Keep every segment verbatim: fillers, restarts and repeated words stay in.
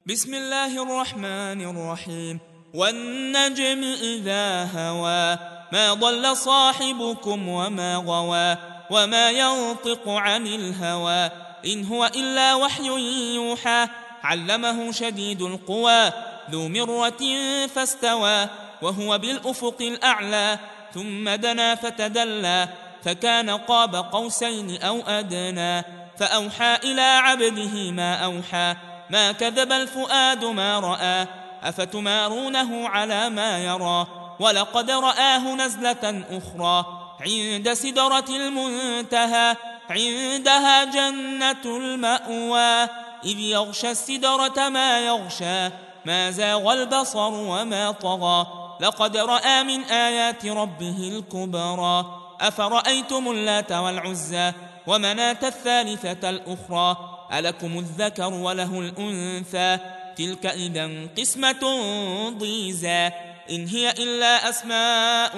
بسم الله الرحمن الرحيم والنجم إذا هوى ما ضل صاحبكم وما غوى وما ينطق عن الهوى إن هو إلا وحي يوحى علمه شديد القوى ذو مرة فاستوى وهو بالأفق الأعلى ثم دنا فتدلى فكان قاب قوسين أو أدنى فأوحى إلى عبده ما أوحى ما كذب الفؤاد ما رأى أفتمارونه على ما يرى ولقد رآه نزلة أخرى عند سدرة المنتهى عندها جنة المأوى إذ يغشى السدرة ما يغشى ما زاغ البصر وما طغى لقد رأى من آيات ربه الكبرى أفرأيتم اللات والعزى ومناة الثالثة الأخرى ألكم الذكر وله الأنثى تلك إذا قسمة ضيزى إن هي إلا أسماء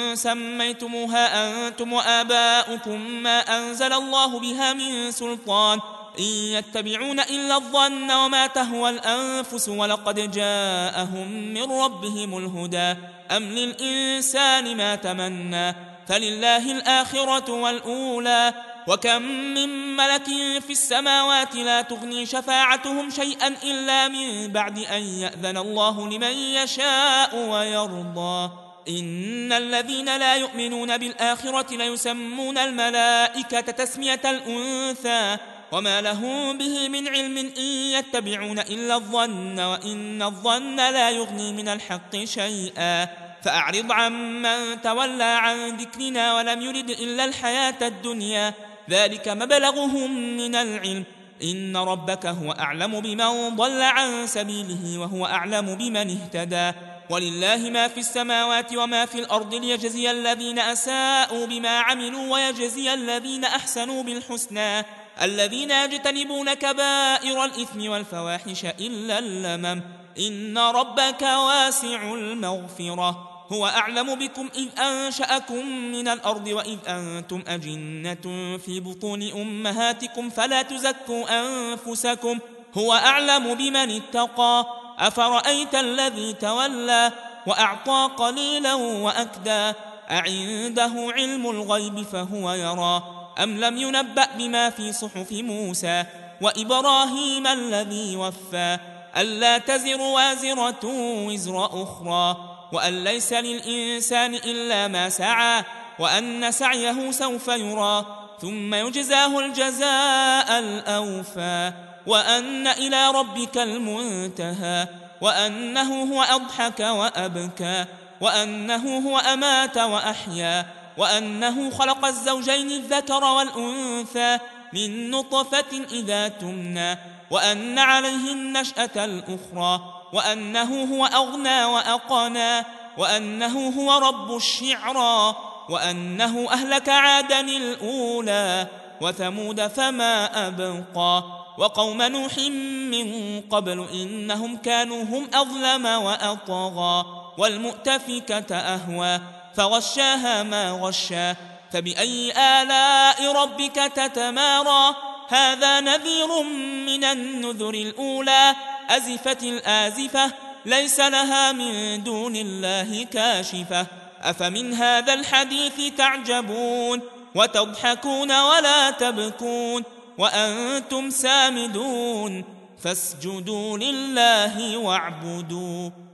سميتموها أنتم وآباؤكم ما أنزل الله بها من سلطان إن يتبعون إلا الظن وما تهوى الأنفس ولقد جاءهم من ربهم الهدى أم للإنسان ما تمنى فلله الآخرة والأولى وكم من ملك في السماوات لا تغني شفاعتهم شيئا إلا من بعد أن يأذن الله لمن يشاء ويرضى إن الذين لا يؤمنون بالآخرة ليسمون الملائكة تسمية الأنثى وما لهم به من علم إن يتبعون إلا الظن وإن الظن لا يغني من الحق شيئا فأعرض عمن تولى عن ذكرنا ولم يرد إلا الحياة الدنيا ذلك مبلغهم من العلم إن ربك هو أعلم بمن ضل عن سبيله وهو أعلم بمن اهتدى ولله ما في السماوات وما في الأرض ليجزي الذين أساءوا بما عملوا ويجزي الذين أحسنوا بالحسنى الذين يجتنبون كبائر الإثم والفواحش إلا اللمم إن ربك واسع المغفرة هو أعلم بكم إذ أنشأكم من الأرض وإذ أنتم أجنة في بطون أمهاتكم فلا تزكوا أنفسكم هو أعلم بمن اتقى أفرأيت الذي تولى وأعطى قليلا وأكدى أعنده علم الغيب فهو يرى أم لم ينبأ بما في صحف موسى وإبراهيم الذي وفى ألا تزر وازرة وزر أخرى وأن ليس للإنسان إلا ما سعى وأن سعيه سوف يرى ثم يجزاه الجزاء الأوفى وأن إلى ربك المنتهى وأنه هو أضحك وأبكى وأنه هو أمات وأحيا وأنه خلق الزوجين الذكر والأنثى من نطفة إذا تمنى وأن عليه النشأة الأخرى وأنه هو أغنى وأقنى وأنه هو رب الشعرى وأنه أهلك عادا الأولى وثمود فما أبقى وقوم نوح من قبل إنهم كانوا هم أظلم وأطغى والمؤتفكة أهوى فغشاها ما غشا فبأي آلاء ربك تتمارى هذا نذير من النذر الأولى أزفت الآزفة ليس لها من دون الله كاشفة أفمن هذا الحديث تعجبون وتضحكون ولا تبكون وأنتم سامدون فاسجدوا لله واعبدوا